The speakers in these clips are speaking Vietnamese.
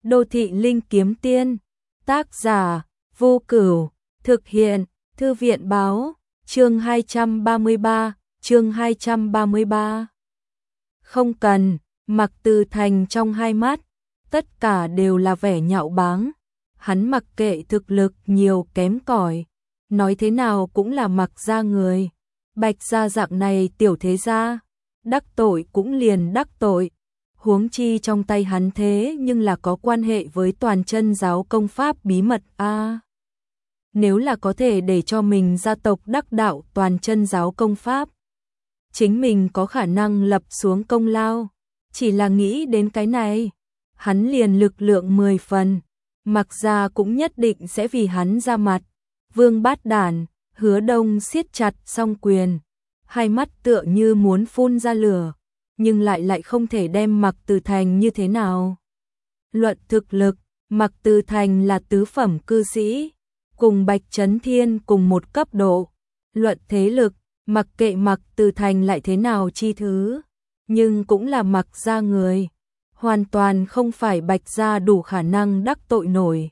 Đô thị linh kiếm tiên, tác giả Vô Cửu, thực hiện Thư viện báo, chương 233. Không cần, Mạc Từ Thành trong hai mắt, tất cả đều là vẻ nhạo báng. Hắn mặc kệ thực lực nhiều kém cỏi, nói thế nào cũng là Mạc gia người. Bạch gia dạng này tiểu thế gia, đắc tội cũng liền đắc tội. Huống chi trong tay hắn thế nhưng là có quan hệ với Toàn Chân giáo công pháp bí mật a. Nếu là có thể để cho mình gia tộc đắc đạo Toàn Chân giáo công pháp, chính mình có khả năng lập xuống công lao. Chỉ là nghĩ đến cái này, hắn liền lực lượng 10 phần. Mạc gia cũng nhất định sẽ vì hắn ra mặt. Vương Bát Đản, Hứa Đông siết chặt song quyền, hai mắt tựa như muốn phun ra lửa, nhưng lại không thể đem Mạc Từ Thành như thế nào. Luận thực lực, Mạc Từ Thành là tứ phẩm cư sĩ, cùng Bạch Chấn Thiên cùng một cấp độ. Luận thế lực, mặc kệ Mạc Từ Thành lại thế nào chi thứ, nhưng cũng là Mạc gia người, hoàn toàn không phải Bạch gia đủ khả năng đắc tội nổi.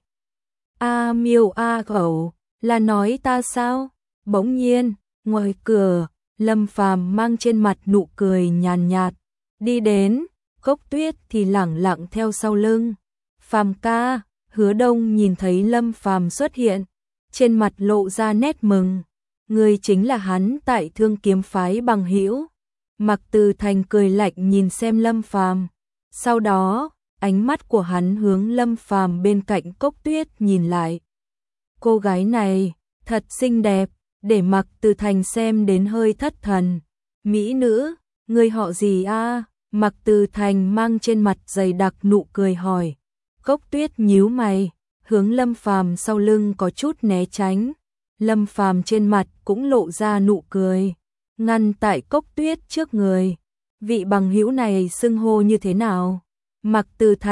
A Miêu A Cẩu, là nói ta sao? Bỗng nhiên, ngoài cửa, Lâm Phàm mang trên mặt nụ cười nhàn nhạt, đi đến, Cốc Tuyết thì lẳng lặng theo sau lưng. Phàm ca, Hứa Đông nhìn thấy Lâm Phàm xuất hiện, trên mặt lộ ra nét mừng. Người chính là hắn tại Thương Kiếm phái bằng hữu. Mạc Từ Thành cười lạnh nhìn xem Lâm Phàm, sau đó, ánh mắt của hắn hướng Lâm Phàm bên cạnh Cốc Tuyết nhìn lại. Cô gái này, thật xinh đẹp, để Mạc Từ Thành xem đến hơi thất thần. Mỹ nữ, người họ gì a? Mạc Từ Thành mang trên mặt dày đặc nụ cười hỏi. Cốc Tuyết nhíu mày, hướng Lâm Phàm sau lưng có chút né tránh. Lâm Phàm trên mặt cũng lộ ra nụ cười, ngăn tại Cốc Tuyết trước người. Vị bằng hữu này xưng hô như thế nào? Mạc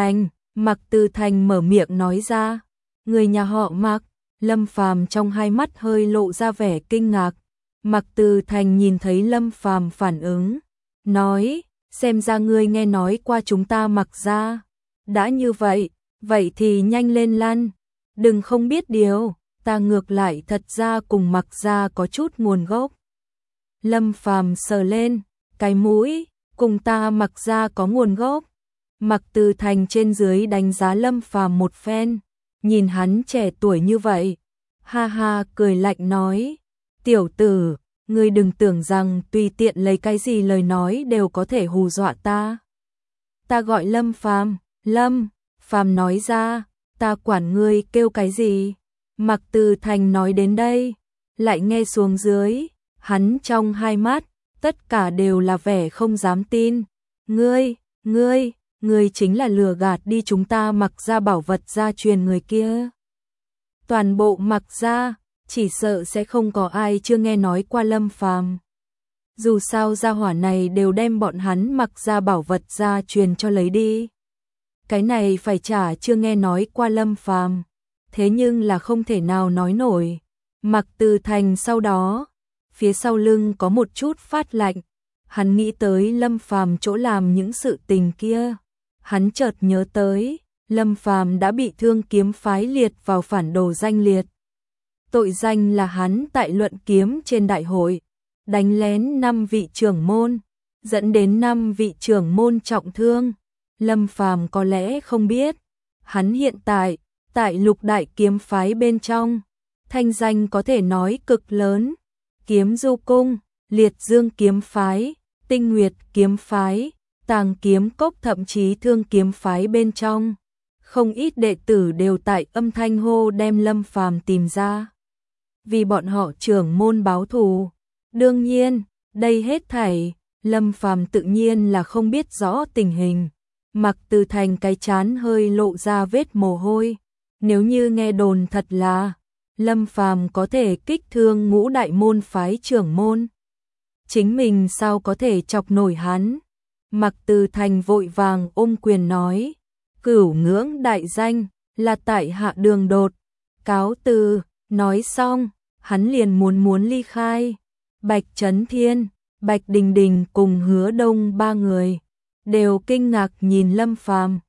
Từ Thành mở miệng nói ra. Người nhà họ Mạc. Lâm Phàm trong hai mắt hơi lộ ra vẻ kinh ngạc. Mạc Từ Thành nhìn thấy Lâm Phàm phản ứng, nói, xem ra ngươi nghe nói qua chúng ta Mạc gia. Đã như vậy, vậy thì nhanh lên lăn, đừng không biết điều, ta ngược lại thật ra cùng Mạc gia có chút nguồn gốc. Lâm Phàm sờ lên cái mũi, cùng ta Mạc gia có nguồn gốc. Mạc Từ Thành trên dưới đánh giá Lâm Phàm một phen, nhìn hắn trẻ tuổi như vậy, ha ha cười lạnh nói, tiểu tử, ngươi đừng tưởng rằng tùy tiện lấy cái gì lời nói đều có thể hù dọa ta. Ta gọi Lâm Phàm. Lâm Phàm nói ra, ta quản ngươi kêu cái gì? Mạc Từ Thành nói đến đây, lại nghe xuống dưới, hắn trong hai mắt, tất cả đều là vẻ không dám tin. Ngươi chính là lừa gạt đi chúng ta Mạc gia bảo vật gia truyền người kia. Toàn bộ Mạc gia, chỉ sợ sẽ không có ai chưa nghe nói qua Lâm Phàm. Dù sao gia hỏa này đều đem bọn hắn Mạc gia bảo vật gia truyền cho lấy đi. Cái này phải trả chưa nghe nói qua Lâm Phàm, thế nhưng là không thể nào nói nổi. Mạc Từ Thành sau đó, phía sau lưng có một chút phát lạnh, hắn nghĩ tới Lâm Phàm chỗ làm những sự tình kia. Hắn chợt nhớ tới, Lâm Phàm đã bị Thương Kiếm phái liệt vào phản đồ danh liệt. Tội danh là hắn tại luận kiếm trên đại hội, đánh lén 5 vị trưởng môn, dẫn đến 5 vị trưởng môn trọng thương. Lâm Phàm có lẽ không biết, hắn hiện tại, tại Lục Đại kiếm phái bên trong, thanh danh có thể nói cực lớn. Kiếm Du cung, Liệt Dương kiếm phái, Tinh Nguyệt kiếm phái, Tàng kiếm cốc thậm chí Thương kiếm phái bên trong, không ít đệ tử đều tại âm thanh hô đem Lâm Phàm tìm ra, vì bọn họ trưởng môn báo thù. Đương nhiên, đây hết thảy, Lâm Phàm tự nhiên là không biết rõ tình hình. Mạc Từ Thành cái trán hơi lộ ra vết mồ hôi. Nếu như nghe đồn thật là Lâm Phàm có thể kích thương ngũ đại môn phái trưởng môn, chính mình sao có thể chọc nổi hắn? Mạc Từ Thành vội vàng ôm quyền nói, cửu ngưỡng đại danh, là tại hạ Đường Đột, cáo từ. Nói xong, hắn liền muốn ly khai. Bạch Chấn Thiên, Bạch Đình Đình cùng Hứa Đông ba người đều kinh ngạc nhìn Lâm Phàm.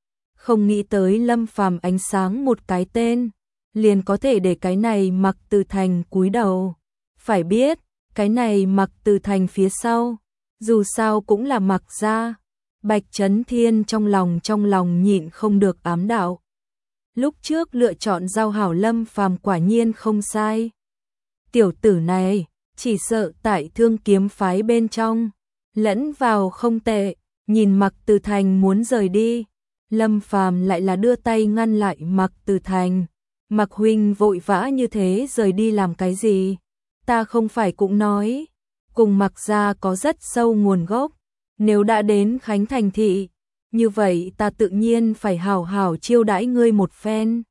Không nghĩ tới Lâm Phàm ánh sáng một cái tên, liền có thể để cái này Mặc Từ Thành cúi đầu. Phải biết, cái này Mặc Từ Thành phía sau, dù sao cũng là Mặc gia. Bạch Chấn Thiên trong lòng nhịn không được ám đạo. Lúc trước lựa chọn giao hảo Lâm Phàm quả nhiên không sai. Tiểu tử này, chỉ sợ tại Thương Kiếm phái bên trong, lẫn vào không tệ. Nhìn Mặc Từ Thành muốn rời đi, Lâm Phàm lại là đưa tay ngăn lại Mặc Từ Thành. Mặc huynh vội vã như thế rời đi làm cái gì? Ta không phải cũng nói, cùng Mặc gia có rất sâu nguồn gốc. Nếu đã đến Khánh Thành thị, như vậy ta tự nhiên phải hảo hảo chiêu đãi ngươi một phen.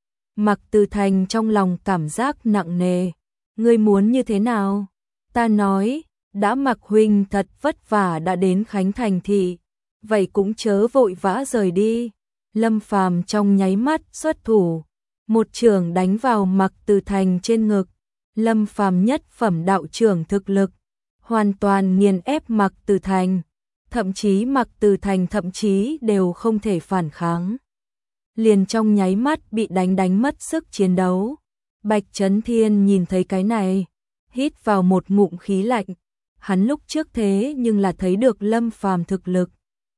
Mặc Từ Thành trong lòng cảm giác nặng nề. Ngươi muốn như thế nào? Ta nói, đã Mặc huynh thật vất vả đã đến Khánh Thành thị, vậy cũng chớ vội vã rời đi. Lâm Phàm trong nháy mắt xuất thủ, một chưởng đánh vào Mặc Từ Thành trên ngực. Lâm Phàm nhất phẩm đạo trưởng thực lực, hoàn toàn nghiền ép Mặc Từ Thành, thậm chí Mặc Từ Thành thậm chí đều không thể phản kháng. Liền trong nháy mắt bị đánh mất sức chiến đấu. Bạch Chấn Thiên nhìn thấy cái này, hít vào một ngụm khí lạnh. Hắn lúc trước thế nhưng là thấy được Lâm Phàm thực lực,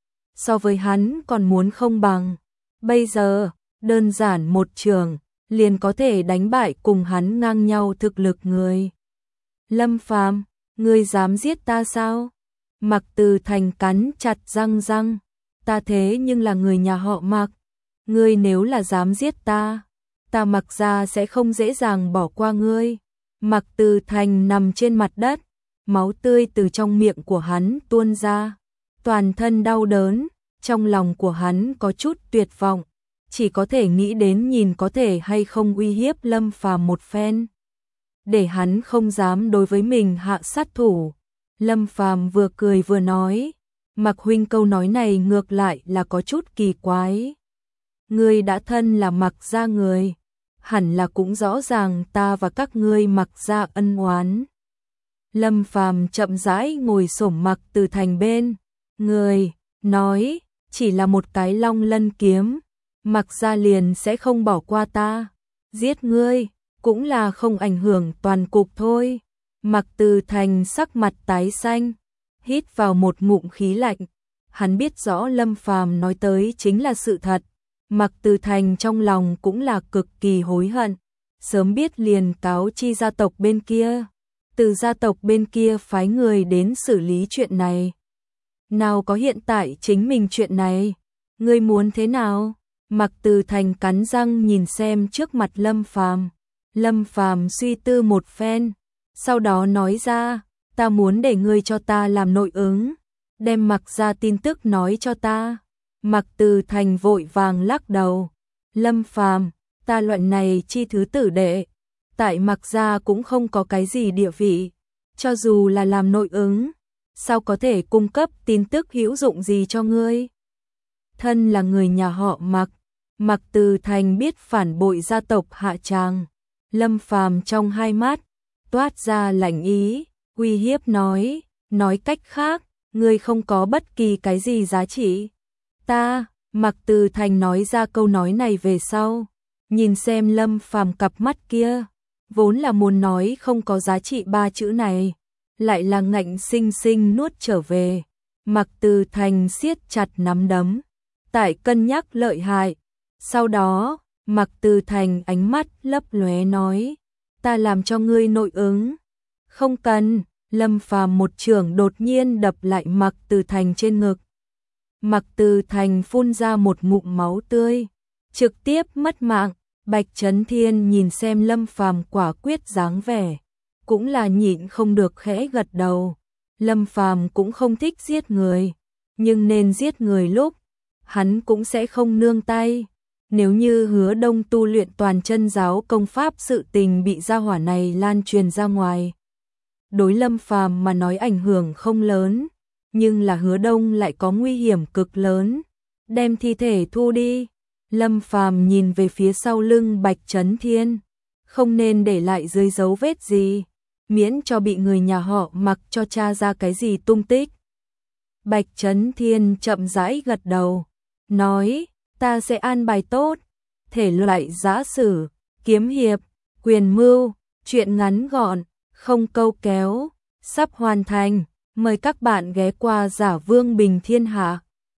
so với hắn còn muốn không bằng. Bây giờ, đơn giản một trường, liền có thể đánh bại cùng hắn ngang nhau thực lực người. Lâm Phàm, ngươi dám giết ta sao? Mặc Từ Thành cắn chặt răng, ta thế nhưng là người nhà họ Mặc, ngươi nếu là dám giết ta, ta Mặc gia sẽ không dễ dàng bỏ qua ngươi. Mặc Từ Thành nằm trên mặt đất, máu tươi từ trong miệng của hắn tuôn ra, toàn thân đau đớn, trong lòng của hắn có chút tuyệt vọng, chỉ có thể nghĩ đến nhìn có thể hay không uy hiếp Lâm Phàm một phen, để hắn không dám đối với mình hạ sát thủ. Lâm Phàm vừa cười vừa nói, Mặc huynh câu nói này ngược lại là có chút kỳ quái. Ngươi đã thân là Mặc gia người, hẳn là cũng rõ ràng ta và các ngươi Mặc gia ân oán. Lâm Phàm chậm rãi ngồi xổm Mặc Từ Thành bên người, nói, chỉ là một cái Long Lân kiếm, Mặc gia liền sẽ không bỏ qua ta. Giết ngươi cũng là không ảnh hưởng toàn cục thôi. Mặc Từ Thành sắc mặt tái xanh, hít vào một ngụm khí lạnh. Hắn biết rõ Lâm Phàm nói tới chính là sự thật. Mặc Từ Thành trong lòng cũng là cực kỳ hối hận, sớm biết liền cáo chi gia tộc bên kia, từ gia tộc bên kia phái người đến xử lý chuyện này. Nào có hiện tại chính mình chuyện này, ngươi muốn thế nào? Mặc Từ Thành cắn răng nhìn xem trước mặt Lâm Phàm. Lâm Phàm suy tư một phen, sau đó nói ra, ta muốn để ngươi cho ta làm nội ứng, đem Mặc gia tin tức nói cho ta. Mặc Từ Thành vội vàng lắc đầu, Lâm Phàm, ta loại này chi thứ tử đệ, tại Mặc gia cũng không có cái gì địa vị, cho dù là làm nội ứng, sao có thể cung cấp tin tức hữu dụng gì cho ngươi? Thân là người nhà họ Mặc, Mặc Từ Thành biết phản bội gia tộc hạ tràng. Lâm Phàm trong hai mắt toát ra lạnh ý, uy hiếp nói cách khác, ngươi không có bất kỳ cái gì giá trị. Ta, Mặc Từ Thành nói ra câu nói này về sau, nhìn xem Lâm Phàm cặp mắt kia, vốn là muốn nói không có giá trị ba chữ này, lại là ngạnh sinh sinh nuốt trở về. Mặc Từ Thành siết chặt nắm đấm, tại cân nhắc lợi hại. Sau đó, Mặc Từ Thành ánh mắt lấp lóe nói, ta làm cho ngươi nội ứng. Không cần. Lâm Phàm một chưởng đột nhiên đập lại Mặc Từ Thành trên ngực. Mặc Từ Thành phun ra một ngụm máu tươi, trực tiếp mất mạng. Bạch Chấn Thiên nhìn xem Lâm Phàm quả quyết dáng vẻ, cũng là nhịn không được khẽ gật đầu. Lâm Phàm cũng không thích giết người, nhưng nên giết người lúc, hắn cũng sẽ không nương tay. Nếu như Hứa Đông tu luyện toàn chân giáo công pháp sự tình bị gia hỏa này lan truyền ra ngoài, đối Lâm Phàm mà nói ảnh hưởng không lớn, nhưng là Hứa Đông lại có nguy hiểm cực lớn. Đem thi thể thu đi. Lâm Phàm nhìn về phía sau lưng Bạch Chấn Thiên, không nên để lại dưới dấu vết gì, miễn cho bị người nhà họ Mặc cho tra ra cái gì tung tích. Bạch Chấn Thiên chậm rãi gật đầu, nói, ta sẽ an bài tốt. Thể loại giã sử, kiếm hiệp, quyền mưu, truyện ngắn gọn, không câu kéo, sắp hoàn thành. Mời các bạn ghé qua Giả Vương Bình Thiên Hạ.